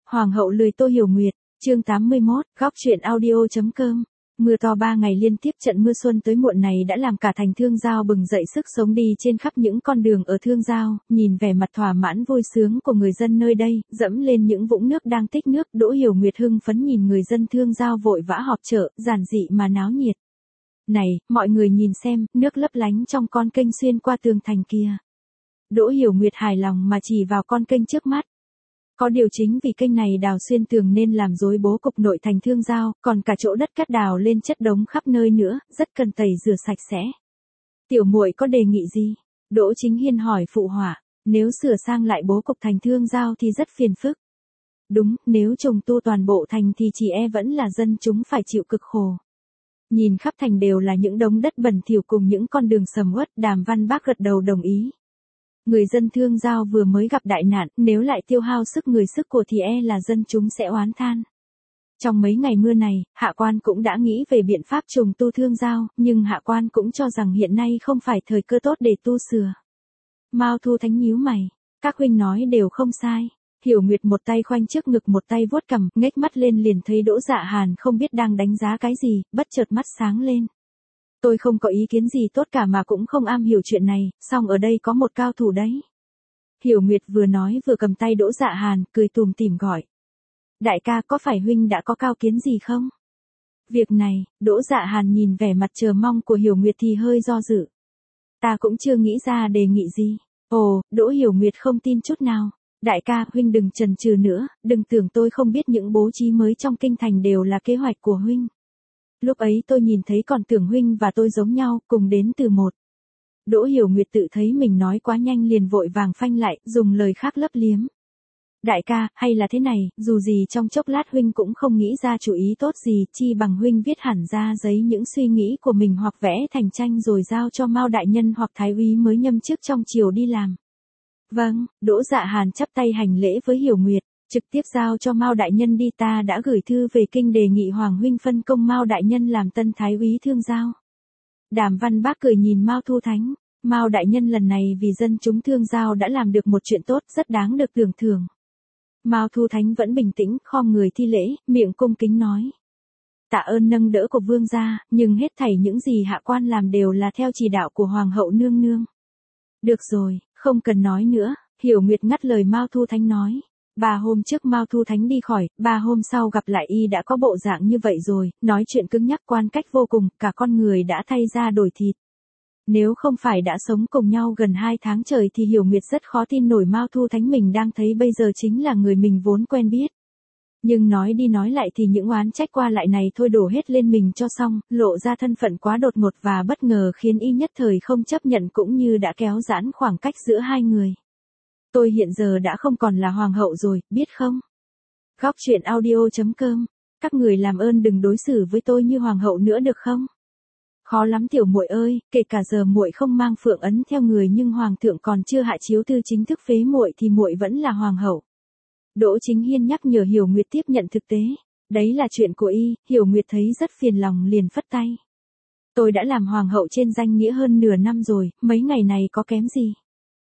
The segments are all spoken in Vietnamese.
Hoàng hậu lười Tô Hiểu Nguyệt, chương 81, góc truyện audio.com. Mưa to 3 ngày liên tiếp, trận mưa xuân tới muộn này đã làm cả thành Thương Giao bừng dậy sức sống đi trên khắp những con đường ở Thương Giao, nhìn vẻ mặt thỏa mãn vui sướng của người dân nơi đây, dẫm lên những vũng nước đang tích nước, Đỗ Hiểu Nguyệt hưng phấn nhìn người dân Thương Giao vội vã họp chợ, giản dị mà náo nhiệt. Này, mọi người nhìn xem, nước lấp lánh trong con kênh xuyên qua tường thành kia. Đỗ Hiểu Nguyệt hài lòng mà chỉ vào con kênh trước mắt. Có điều chính vì kênh này đào xuyên tường nên làm rối bố cục nội thành Thương Giao, còn cả chỗ đất cát đào lên chất đống khắp nơi nữa, rất cần tẩy rửa sạch sẽ. Tiểu muội có đề nghị gì? Đỗ Chính Hiên hỏi phụ họa. Nếu sửa sang lại bố cục thành Thương Giao thì rất phiền phức. Đúng, nếu trùng tu toàn bộ thành thì chỉ vẫn là dân chúng phải chịu cực khổ. Nhìn khắp thành đều là những đống đất bẩn thỉu cùng những con đường sầm uất, Đàm Văn Bác gật đầu đồng ý. Người dân Thương Giao vừa mới gặp đại nạn, nếu lại tiêu hao sức người sức của thì là dân chúng sẽ oán than. Trong mấy ngày mưa này, Hạ Quan cũng đã nghĩ về biện pháp trùng tu Thương Giao, nhưng Hạ Quan cũng cho rằng hiện nay không phải thời cơ tốt để tu sửa. Mao Thu Thánh nhíu mày, các huynh nói đều không sai. Hiểu Nguyệt một tay khoanh trước ngực một tay vuốt cằm, ngếch mắt lên liền thấy Đỗ Dạ Hàn không biết đang đánh giá cái gì, bất chợt mắt sáng lên. Tôi không có ý kiến gì tốt cả mà cũng không am hiểu chuyện này, song ở đây có một cao thủ đấy. Hiểu Nguyệt vừa nói vừa cầm tay Đỗ Dạ Hàn, cười tủm tỉm gọi. Đại ca, có phải huynh đã có cao kiến gì không? Việc này, Đỗ Dạ Hàn nhìn vẻ mặt chờ mong của Hiểu Nguyệt thì hơi do dự. Ta cũng chưa nghĩ ra đề nghị gì. Ồ, Đỗ Hiểu Nguyệt không tin chút nào. Đại ca, huynh đừng chần chừ nữa, đừng tưởng tôi không biết những bố trí mới trong kinh thành đều là kế hoạch của huynh. Lúc ấy tôi nhìn thấy còn tưởng huynh và tôi giống nhau, cùng đến từ một. Đỗ Hiểu Nguyệt tự thấy mình nói quá nhanh liền vội vàng phanh lại, dùng lời khác lấp liếm. Đại ca, hay là thế này, dù gì trong chốc lát huynh cũng không nghĩ ra chủ ý tốt gì, chi bằng huynh viết hẳn ra giấy những suy nghĩ của mình hoặc vẽ thành tranh rồi giao cho Mao đại nhân hoặc thái úy mới nhâm chức trong triều đi làm. Vâng, Đỗ Dạ Hàn chắp tay hành lễ với Hiểu Nguyệt, trực tiếp giao cho Mao đại nhân đi, ta đã gửi thư về kinh đề nghị Hoàng huynh phân công Mao đại nhân làm tân thái úy Thương Giao. Đàm Văn Bác cười nhìn Mao Thu Thánh, Mao đại nhân lần này vì dân chúng Thương Giao đã làm được một chuyện tốt, rất đáng được tưởng thưởng. Mao Thu Thánh vẫn bình tĩnh, khom người thi lễ, miệng cung kính nói. Tạ ơn nâng đỡ của vương gia, nhưng hết thảy những gì hạ quan làm đều là theo chỉ đạo của Hoàng hậu nương nương. Được rồi, không cần nói nữa, Hiểu Nguyệt ngắt lời Mao Thu Thánh nói. 3 hôm trước Mao Thu Thánh đi khỏi, 3 hôm sau gặp lại y đã có bộ dạng như vậy rồi, nói chuyện cứng nhắc quan cách vô cùng, cả con người đã thay da đổi thịt. Nếu không phải đã sống cùng nhau gần 2 tháng trời thì Hiểu Nguyệt rất khó tin nổi Mao Thu Thánh mình đang thấy bây giờ chính là người mình vốn quen biết. Nhưng nói đi nói lại thì những oán trách qua lại này thôi đổ hết lên mình cho xong, lộ ra thân phận quá đột ngột và bất ngờ khiến y nhất thời không chấp nhận cũng như đã kéo giãn khoảng cách giữa hai người. Tôi hiện giờ đã không còn là hoàng hậu rồi, biết không? Góc truyện audio.com, các người làm ơn đừng đối xử với tôi như hoàng hậu nữa được không? Khó lắm tiểu muội ơi, kể cả giờ muội không mang phượng ấn theo người nhưng hoàng thượng còn chưa hạ chiếu thư chính thức phế muội thì muội vẫn là hoàng hậu. Đỗ Chính Hiên nhắc nhở Hiểu Nguyệt tiếp nhận thực tế. Đấy là chuyện của y, Hiểu Nguyệt thấy rất phiền lòng liền phất tay. Tôi đã làm hoàng hậu trên danh nghĩa hơn nửa năm rồi, mấy ngày này có kém gì.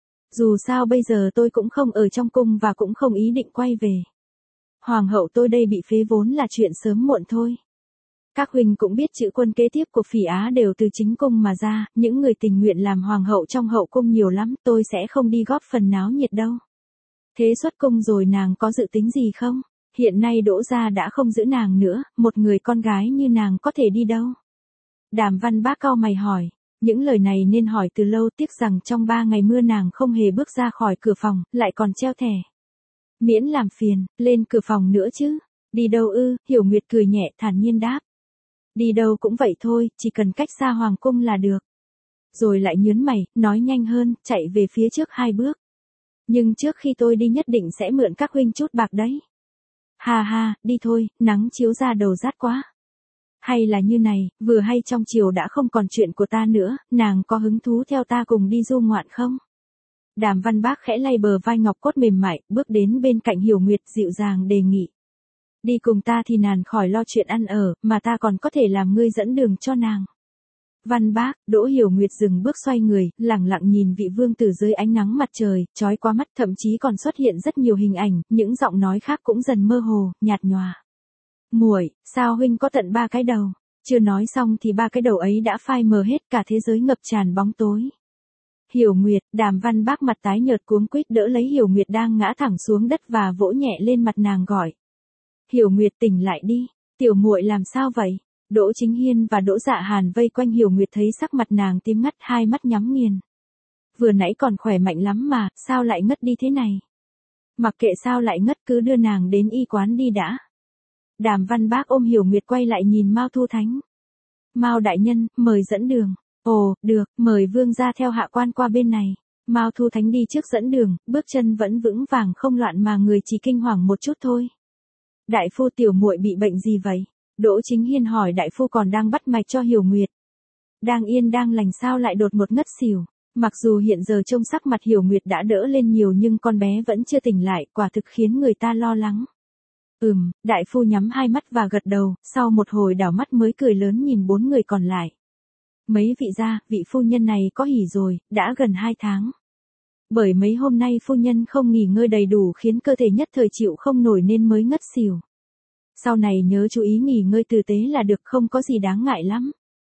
Dù sao bây giờ tôi cũng không ở trong cung và cũng không ý định quay về. Hoàng hậu tôi đây bị phế vốn là chuyện sớm muộn thôi. Các huynh cũng biết chữ quân kế tiếp của Phỉ Á đều từ chính cung mà ra, những người tình nguyện làm hoàng hậu trong hậu cung nhiều lắm, tôi sẽ không đi góp phần náo nhiệt đâu. Thế xuất cung rồi nàng có dự tính gì không? Hiện nay Đỗ gia đã không giữ nàng nữa, một người con gái như nàng có thể đi đâu? Đàm Văn Bác cau mày hỏi. Những lời này nên hỏi từ lâu, tiếc rằng trong 3 ngày mưa nàng không hề bước ra khỏi cửa phòng, lại còn treo thẻ. Miễn làm phiền, lên cửa phòng nữa chứ. Đi đâu ư? Hiểu Nguyệt cười nhẹ thản nhiên đáp. Đi đâu cũng vậy thôi, chỉ cần cách xa hoàng cung là được. Rồi lại nhớn mày, nói nhanh hơn, chạy về phía trước 2 bước. Nhưng trước khi tôi đi nhất định sẽ mượn các huynh chút bạc đấy. Ha ha, đi thôi, nắng chiếu ra đầu rát quá. Hay là như này, vừa hay trong chiều đã không còn chuyện của ta nữa, nàng có hứng thú theo ta cùng đi du ngoạn không? Đàm Văn Bác khẽ lay bờ vai ngọc cốt mềm mại, bước đến bên cạnh Hiểu Nguyệt dịu dàng đề nghị. Đi cùng ta thì nàng khỏi lo chuyện ăn ở, mà ta còn có thể làm ngươi dẫn đường cho nàng. Văn Bác, Đỗ Hiểu Nguyệt dừng bước xoay người, lẳng lặng nhìn vị vương tử dưới ánh nắng mặt trời, chói qua mắt, thậm chí còn xuất hiện rất nhiều hình ảnh, những giọng nói khác cũng dần mơ hồ, nhạt nhòa. Muội, sao huynh có tận 3 cái đầu? Chưa nói xong thì 3 cái đầu ấy đã phai mờ hết, cả thế giới ngập tràn bóng tối. Hiểu Nguyệt, Đàm Văn Bác mặt tái nhợt cuống quýt đỡ lấy Hiểu Nguyệt đang ngã thẳng xuống đất và vỗ nhẹ lên mặt nàng gọi. Hiểu Nguyệt tỉnh lại đi, tiểu muội làm sao vậy? Đỗ Chính Hiên và Đỗ Dạ Hàn vây quanh Hiểu Nguyệt thấy sắc mặt nàng tím ngắt, hai mắt nhắm nghiền. Vừa nãy còn khỏe mạnh lắm mà, sao lại ngất đi thế này? Mặc kệ sao lại ngất, cứ đưa nàng đến y quán đi đã. Đàm Văn Bác ôm Hiểu Nguyệt quay lại nhìn Mao Thu Thánh. Mao đại nhân, mời dẫn đường. Ồ, được, mời vương gia theo hạ quan qua bên này. Mao Thu Thánh đi trước dẫn đường, bước chân vẫn vững vàng không loạn mà người chỉ kinh hoàng một chút thôi. Đại phu, tiểu muội bị bệnh gì vậy? Đỗ Chính Hiên hỏi đại phu còn đang bắt mạch cho Hiểu Nguyệt. Đang yên đang lành sao lại đột ngột ngất xỉu. Mặc dù hiện giờ trông sắc mặt Hiểu Nguyệt đã đỡ lên nhiều nhưng con bé vẫn chưa tỉnh lại, quả thực khiến người ta lo lắng. Đại phu nhắm hai mắt và gật đầu, sau một hồi đảo mắt mới cười lớn nhìn 4 người còn lại. Mấy vị gia, vị phu nhân này có hỉ rồi, đã gần 2 tháng. Bởi mấy hôm nay phu nhân không nghỉ ngơi đầy đủ khiến cơ thể nhất thời chịu không nổi nên mới ngất xỉu. Sau này nhớ chú ý nghỉ ngơi tử tế là được, không có gì đáng ngại lắm.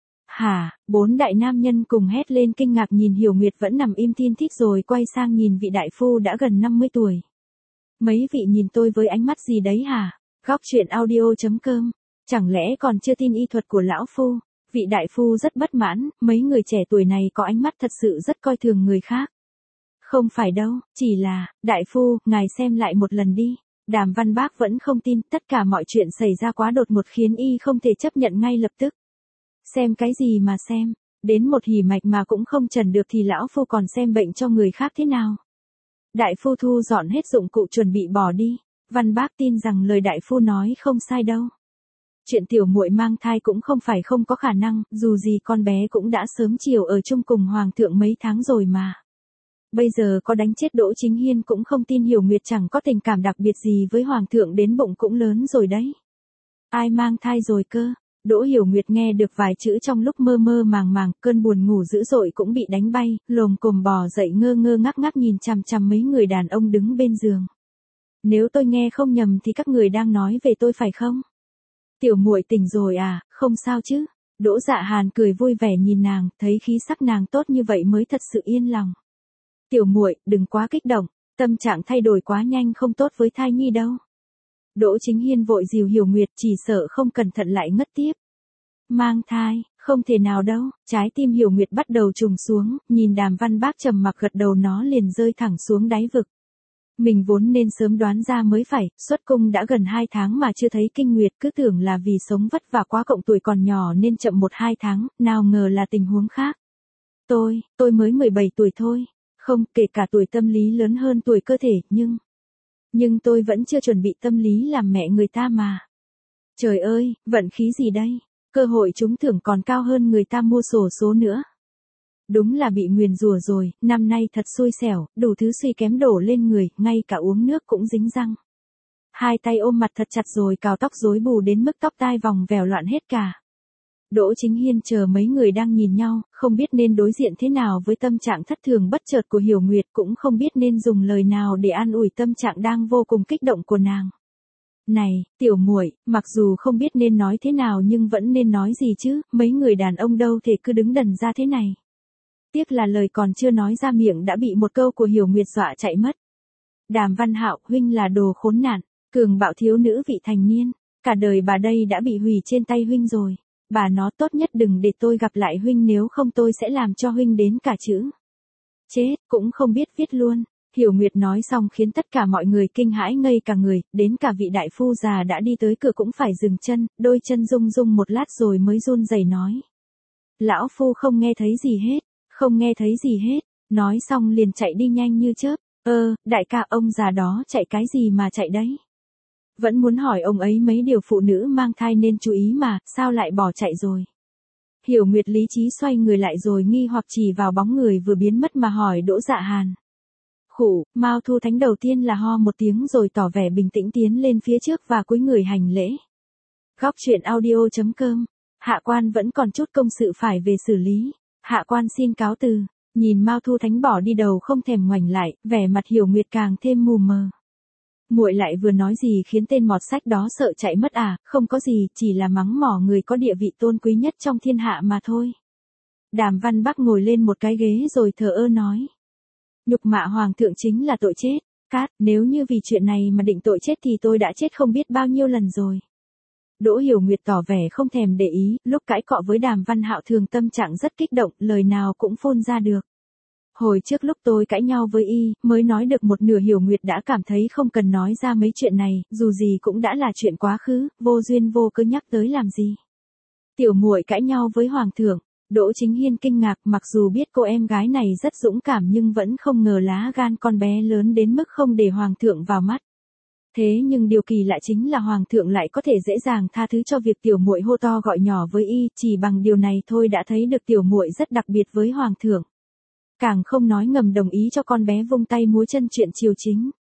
Hả, 4 đại nam nhân cùng hét lên kinh ngạc nhìn Hiểu Nguyệt vẫn nằm im thin thít rồi quay sang nhìn vị đại phu đã gần 50 tuổi. Mấy vị nhìn tôi với ánh mắt gì đấy hả? Góc truyện audio.com. Chẳng lẽ còn chưa tin y thuật của lão phu? Vị đại phu rất bất mãn, mấy người trẻ tuổi này có ánh mắt thật sự rất coi thường người khác. Không phải đâu, chỉ là, đại phu, ngài xem lại một lần đi. Đàm Văn Bác vẫn không tin, tất cả mọi chuyện xảy ra quá đột ngột khiến y không thể chấp nhận ngay lập tức. Xem cái gì mà xem, đến một hỉ mạch mà cũng không trần được thì lão phu còn xem bệnh cho người khác thế nào? Đại phu thu dọn hết dụng cụ chuẩn bị bỏ đi. Văn Bác tin rằng lời đại phu nói không sai đâu. Chuyện tiểu muội mang thai cũng không phải không có khả năng, dù gì con bé cũng đã sớm chiều ở chung cùng hoàng thượng mấy tháng rồi mà. Bây giờ có đánh chết Đỗ Chính Hiên cũng không tin Hiểu Nguyệt chẳng có tình cảm đặc biệt gì với hoàng thượng, đến bụng cũng lớn rồi đấy. Ai mang thai rồi cơ? Đỗ Hiểu Nguyệt nghe được vài chữ trong lúc mơ mơ màng màng, cơn buồn ngủ dữ dội cũng bị đánh bay, lồm cồm bò dậy ngơ ngơ ngác ngác nhìn chằm chằm mấy người đàn ông đứng bên giường. Nếu tôi nghe không nhầm thì các người đang nói về tôi phải không? Tiểu muội tỉnh rồi à, không sao chứ? Đỗ Dạ Hàn cười vui vẻ nhìn nàng, thấy khí sắc nàng tốt như vậy mới thật sự yên lòng. Tiểu muội, đừng quá kích động, tâm trạng thay đổi quá nhanh không tốt với thai nhi đâu. Đỗ Chính Hiên vội dìu Hiểu Nguyệt, chỉ sợ không cẩn thận lại ngất tiếp. Mang thai, không thể nào đâu. Trái tim Hiểu Nguyệt bắt đầu trùng xuống, nhìn Đàm Văn Bác trầm mặc gật đầu nó liền rơi thẳng xuống đáy vực. Mình vốn nên sớm đoán ra mới phải, xuất cung đã gần 2 tháng mà chưa thấy kinh nguyệt, cứ tưởng là vì sống vất vả quá cộng tuổi còn nhỏ nên chậm 1-2 tháng, nào ngờ là tình huống khác. Tôi mới 17 tuổi thôi. Không, kể cả tuổi tâm lý lớn hơn tuổi cơ thể, nhưng tôi vẫn chưa chuẩn bị tâm lý làm mẹ người ta mà. Trời ơi, vận khí gì đây? Cơ hội trúng thưởng còn cao hơn người ta mua xổ số nữa. Đúng là bị nguyền rủa rồi, năm nay thật xui xẻo, đủ thứ suy kém đổ lên người, ngay cả uống nước cũng dính răng. Hai tay ôm mặt thật chặt rồi cào tóc rối bù đến mức tóc tai vòng vèo loạn hết cả. Đỗ Chính Hiên chờ mấy người đang nhìn nhau, không biết nên đối diện thế nào với tâm trạng thất thường bất chợt của Hiểu Nguyệt, cũng không biết nên dùng lời nào để an ủi tâm trạng đang vô cùng kích động của nàng. Này, tiểu muội, mặc dù không biết nên nói thế nào nhưng vẫn nên nói gì chứ, mấy người đàn ông đâu thể cứ đứng đần ra thế này. Tiếc là lời còn chưa nói ra miệng đã bị một câu của Hiểu Nguyệt dọa chạy mất. Đàm Văn Hạo, huynh là đồ khốn nạn, cường bạo thiếu nữ vị thành niên, cả đời bà đây đã bị hủy trên tay huynh rồi. Bà nó tốt nhất đừng để tôi gặp lại huynh, nếu không tôi sẽ làm cho huynh đến cả chữ chết, cũng không biết viết luôn. Hiểu Nguyệt nói xong khiến tất cả mọi người kinh hãi ngây cả người, đến cả vị đại phu già đã đi tới cửa cũng phải dừng chân, đôi chân rung rung một lát rồi mới run rẩy nói. Lão phu không nghe thấy gì hết, không nghe thấy gì hết, nói xong liền chạy đi nhanh như chớp. Đại ca, ông già đó chạy cái gì mà chạy đấy? Vẫn muốn hỏi ông ấy mấy điều phụ nữ mang thai nên chú ý mà, sao lại bỏ chạy rồi? Hiểu Nguyệt lý trí xoay người lại rồi nghi hoặc chỉ vào bóng người vừa biến mất mà hỏi Đỗ Dạ Hàn. Khủ, Mao Thu Thánh đầu tiên là ho một tiếng rồi tỏ vẻ bình tĩnh tiến lên phía trước và cúi người hành lễ. Góc truyện audio.com Hạ quan vẫn còn chút công sự phải về xử lý. Hạ quan xin cáo từ. Nhìn Mao Thu Thánh bỏ đi đầu không thèm ngoảnh lại, vẻ mặt Hiểu Nguyệt càng thêm mù mờ. Muội lại vừa nói gì khiến tên mọt sách đó sợ chạy mất à? Không có gì, chỉ là mắng mỏ người có địa vị tôn quý nhất trong thiên hạ mà thôi. Đàm Văn Bắc ngồi lên một cái ghế rồi thờ ơ nói. Nhục mạ hoàng thượng chính là tội chết. Cát, nếu như vì chuyện này mà định tội chết thì tôi đã chết không biết bao nhiêu lần rồi. Đỗ Hiểu Nguyệt tỏ vẻ không thèm để ý, lúc cãi cọ với Đàm Văn Hạo thường tâm trạng rất kích động, lời nào cũng phun ra được. Hồi trước lúc tôi cãi nhau với y, mới nói được một nửa Hiểu Nguyệt đã cảm thấy không cần nói ra mấy chuyện này, dù gì cũng đã là chuyện quá khứ, vô duyên vô cớ nhắc tới làm gì. Tiểu muội cãi nhau với hoàng thượng. Đỗ Chính Hiên kinh ngạc, mặc dù biết cô em gái này rất dũng cảm nhưng vẫn không ngờ lá gan con bé lớn đến mức không để hoàng thượng vào mắt. Thế nhưng điều kỳ lạ chính là hoàng thượng lại có thể dễ dàng tha thứ cho việc tiểu muội hô to gọi nhỏ với y, chỉ bằng điều này thôi đã thấy được tiểu muội rất đặc biệt với hoàng thượng. Càng không nói ngầm đồng ý cho con bé vung tay múa chân chuyện triều chính.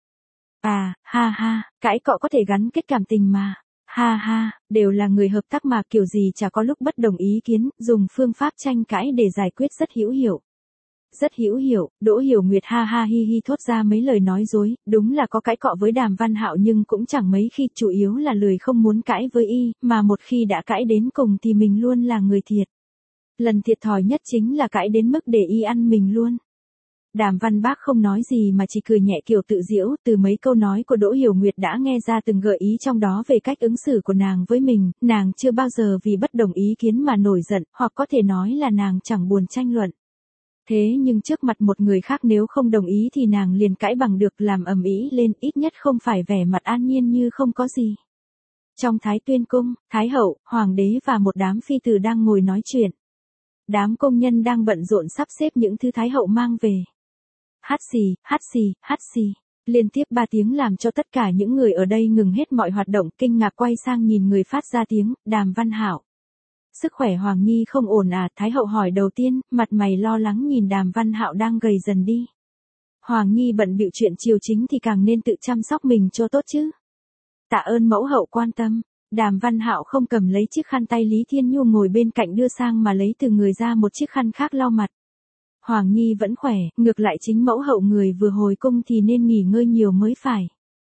À, ha ha, cãi cọ có thể gắn kết cảm tình mà. Ha ha, đều là người hợp tác mà kiểu gì chả có lúc bất đồng ý kiến, dùng phương pháp tranh cãi để giải quyết rất hữu hiệu. Rất hữu hiệu, Đỗ Hiểu Nguyệt ha ha hi hi thốt ra mấy lời nói dối, đúng là có cãi cọ với Đàm Văn Hạo nhưng cũng chẳng mấy khi, chủ yếu là lười không muốn cãi với y, mà một khi đã cãi đến cùng thì mình luôn là người thiệt. Lần thiệt thòi nhất chính là cãi đến mức để y ăn mình luôn. Đàm Văn Bác không nói gì mà chỉ cười nhẹ kiểu tự giễu, từ mấy câu nói của Đỗ Hiểu Nguyệt đã nghe ra từng gợi ý trong đó về cách ứng xử của nàng với mình, nàng chưa bao giờ vì bất đồng ý kiến mà nổi giận, hoặc có thể nói là nàng chẳng buồn tranh luận. Thế nhưng trước mặt một người khác nếu không đồng ý thì nàng liền cãi bằng được, làm ầm ĩ lên, ít nhất không phải vẻ mặt an nhiên như không có gì. Trong Thái Tuyên Cung, Thái Hậu, Hoàng đế và một đám phi tử đang ngồi nói chuyện. Đám công nhân đang bận rộn sắp xếp những thứ Thái Hậu mang về. Hát xì, hát xì, hát xì. Liên tiếp 3 tiếng làm cho tất cả những người ở đây ngừng hết mọi hoạt động, kinh ngạc quay sang nhìn người phát ra tiếng, Đàm Văn Hạo. Sức khỏe Hoàng Nhi không ổn à? Thái Hậu hỏi đầu tiên, mặt mày lo lắng nhìn Đàm Văn Hạo đang gầy dần đi. Hoàng Nhi bận bịu chuyện triều chính thì càng nên tự chăm sóc mình cho tốt chứ. Tạ ơn mẫu hậu quan tâm. Đàm Văn Hạo không cầm lấy chiếc khăn tay Lý Thiên Nhu ngồi bên cạnh đưa sang mà lấy từ người ra một chiếc khăn khác lau mặt. Hoàng Nhi vẫn khỏe, ngược lại chính mẫu hậu người vừa hồi cung thì nên nghỉ ngơi nhiều mới phải.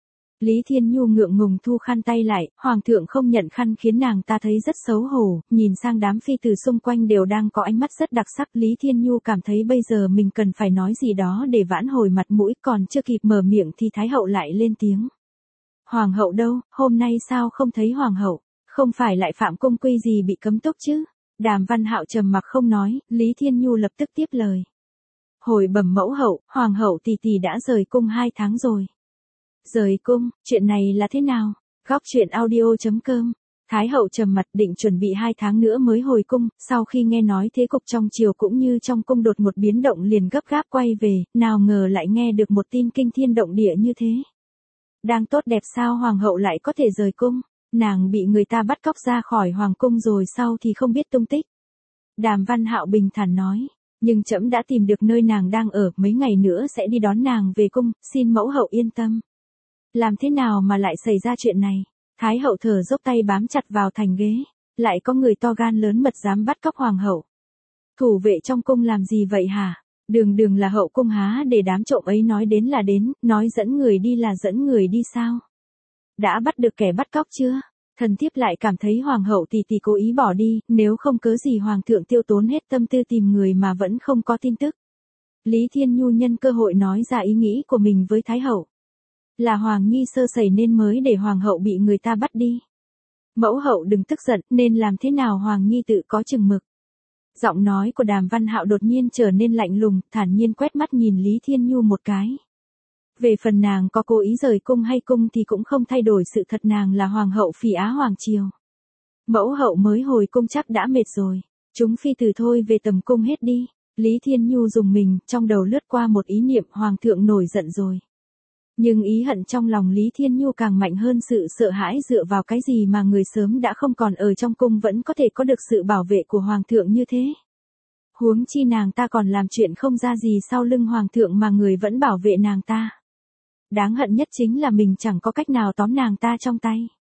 Lý Thiên Nhu ngượng ngùng thu khăn tay lại, hoàng thượng không nhận khăn khiến nàng ta thấy rất xấu hổ, nhìn sang đám phi tử xung quanh đều đang có ánh mắt rất đặc sắc. Lý Thiên Nhu cảm thấy bây giờ mình cần phải nói gì đó để vãn hồi mặt mũi, còn chưa kịp mở miệng thì Thái Hậu lại lên tiếng. Hoàng hậu đâu, hôm nay sao không thấy hoàng hậu, không phải lại phạm cung quy gì bị cấm túc chứ? Đàm Văn Hạo trầm mặc không nói, Lý Thiên Nhu lập tức tiếp lời. Hồi bẩm mẫu hậu, hoàng hậu tỷ tỷ đã rời cung 2 tháng rồi. Rời cung, chuyện này là thế nào? Góc truyện audio.com. Thái hậu trầm mặt định chuẩn bị 2 tháng nữa mới hồi cung, sau khi nghe nói thế cục trong triều cũng như trong cung đột một biến động liền gấp gáp quay về, nào ngờ lại nghe được một tin kinh thiên động địa như thế. Đang tốt đẹp sao hoàng hậu lại có thể rời cung? Nàng bị người ta bắt cóc ra khỏi hoàng cung rồi sau thì không biết tung tích. Đàm Văn Hạo bình thản nói, nhưng trẫm đã tìm được nơi nàng đang ở, mấy ngày nữa sẽ đi đón nàng về cung, xin mẫu hậu yên tâm. Làm thế nào mà lại xảy ra chuyện này? Thái hậu thở dốc tay bám chặt vào thành ghế, lại có người to gan lớn mật dám bắt cóc hoàng hậu. Thủ vệ trong cung làm gì vậy hả? Đường là hậu cung há để đám trộm ấy nói đến là đến, nói dẫn người đi là dẫn người đi sao? Đã bắt được kẻ bắt cóc chưa? Thần thiếp lại cảm thấy hoàng hậu tỷ tỷ cố ý bỏ đi, nếu không cớ gì hoàng thượng tiêu tốn hết tâm tư tìm người mà vẫn không có tin tức. Lý Thiên Nhu nhân cơ hội nói ra ý nghĩ của mình với Thái hậu. Là Hoàng Nhi sơ sẩy nên mới để hoàng hậu bị người ta bắt đi. Mẫu hậu đừng tức giận, nên làm thế nào Hoàng Nhi tự có chừng mực. Giọng nói của Đàm Văn Hạo đột nhiên trở nên lạnh lùng, thản nhiên quét mắt nhìn Lý Thiên Nhu một cái. Về phần nàng có cố ý rời cung hay cung thì cũng không thay đổi sự thật nàng là hoàng hậu Phỉ Á Hoàng Triều. Mẫu hậu mới hồi cung chắc đã mệt rồi, chúng phi tử thôi về tầm cung hết đi. Lý Thiên Nhu dùng mình, trong đầu lướt qua một ý niệm hoàng thượng nổi giận rồi. Nhưng ý hận trong lòng Lý Thiên Nhu càng mạnh hơn sự sợ hãi dựa vào cái gì mà người sớm đã không còn ở trong cung vẫn có thể có được sự bảo vệ của hoàng thượng như thế. Huống chi nàng ta còn làm chuyện không ra gì sau lưng hoàng thượng mà người vẫn bảo vệ nàng ta. Đáng hận nhất chính là mình chẳng có cách nào tóm nàng ta trong tay.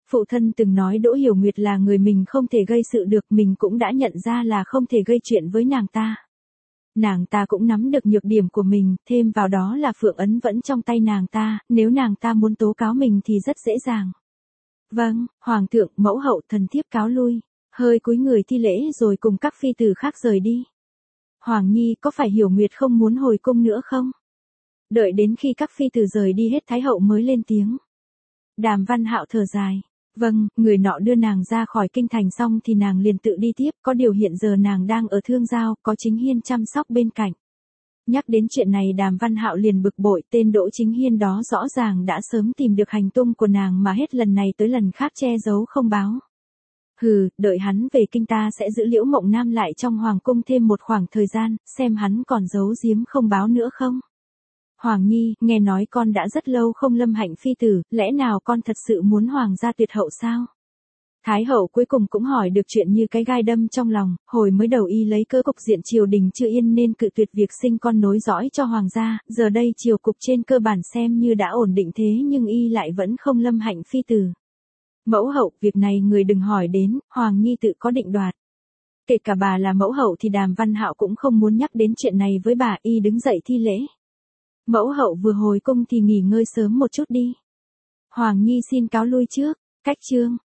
Phụ thân từng nói Đỗ Hiểu Nguyệt là người mình không thể gây sự được, mình cũng đã nhận ra là không thể gây chuyện với nàng ta. Nàng ta cũng nắm được nhược điểm của mình, thêm vào đó là Phượng ấn vẫn trong tay nàng ta, nếu nàng ta muốn tố cáo mình thì rất dễ dàng. Vâng, Hoàng thượng, mẫu hậu, thần thiếp cáo lui, hơi cúi người thi lễ rồi cùng các phi tử khác rời đi. Hoàng nhi, có phải Hiểu Nguyệt không muốn hồi cung nữa không? Đợi đến khi các phi tử rời đi hết Thái hậu mới lên tiếng. Đàm Văn Hạo thở dài. Vâng, người nọ đưa nàng ra khỏi kinh thành xong thì nàng liền tự đi tiếp, có điều hiện giờ nàng đang ở Thương Giao, có Chính Hiên chăm sóc bên cạnh. Nhắc đến chuyện này Đàm Văn Hạo liền bực bội, tên Đỗ Chính Hiên đó rõ ràng đã sớm tìm được hành tung của nàng mà hết lần này tới lần khác che giấu không báo. Hừ, đợi hắn về kinh ta sẽ giữ Liễu Mộng Nam lại trong hoàng cung thêm một khoảng thời gian, xem hắn còn giấu giếm không báo nữa không. Hoàng nhi, nghe nói con đã rất lâu không lâm hạnh phi tử, lẽ nào con thật sự muốn hoàng gia tuyệt hậu sao? Thái hậu cuối cùng cũng hỏi được chuyện như cái gai đâm trong lòng, hồi mới đầu y lấy cớ cục diện triều đình chưa yên nên cự tuyệt việc sinh con nối dõi cho hoàng gia, giờ đây triều cục trên cơ bản xem như đã ổn định thế nhưng y lại vẫn không lâm hạnh phi tử. Mẫu hậu, việc này người đừng hỏi đến, hoàng nhi tự có định đoạt. Kể cả bà là mẫu hậu thì Đàm Văn Hạo cũng không muốn nhắc đến chuyện này với bà, y đứng dậy thi lễ. Mẫu hậu vừa hồi cung thì nghỉ ngơi sớm một chút đi. Hoàng nhi xin cáo lui trước. Cách chương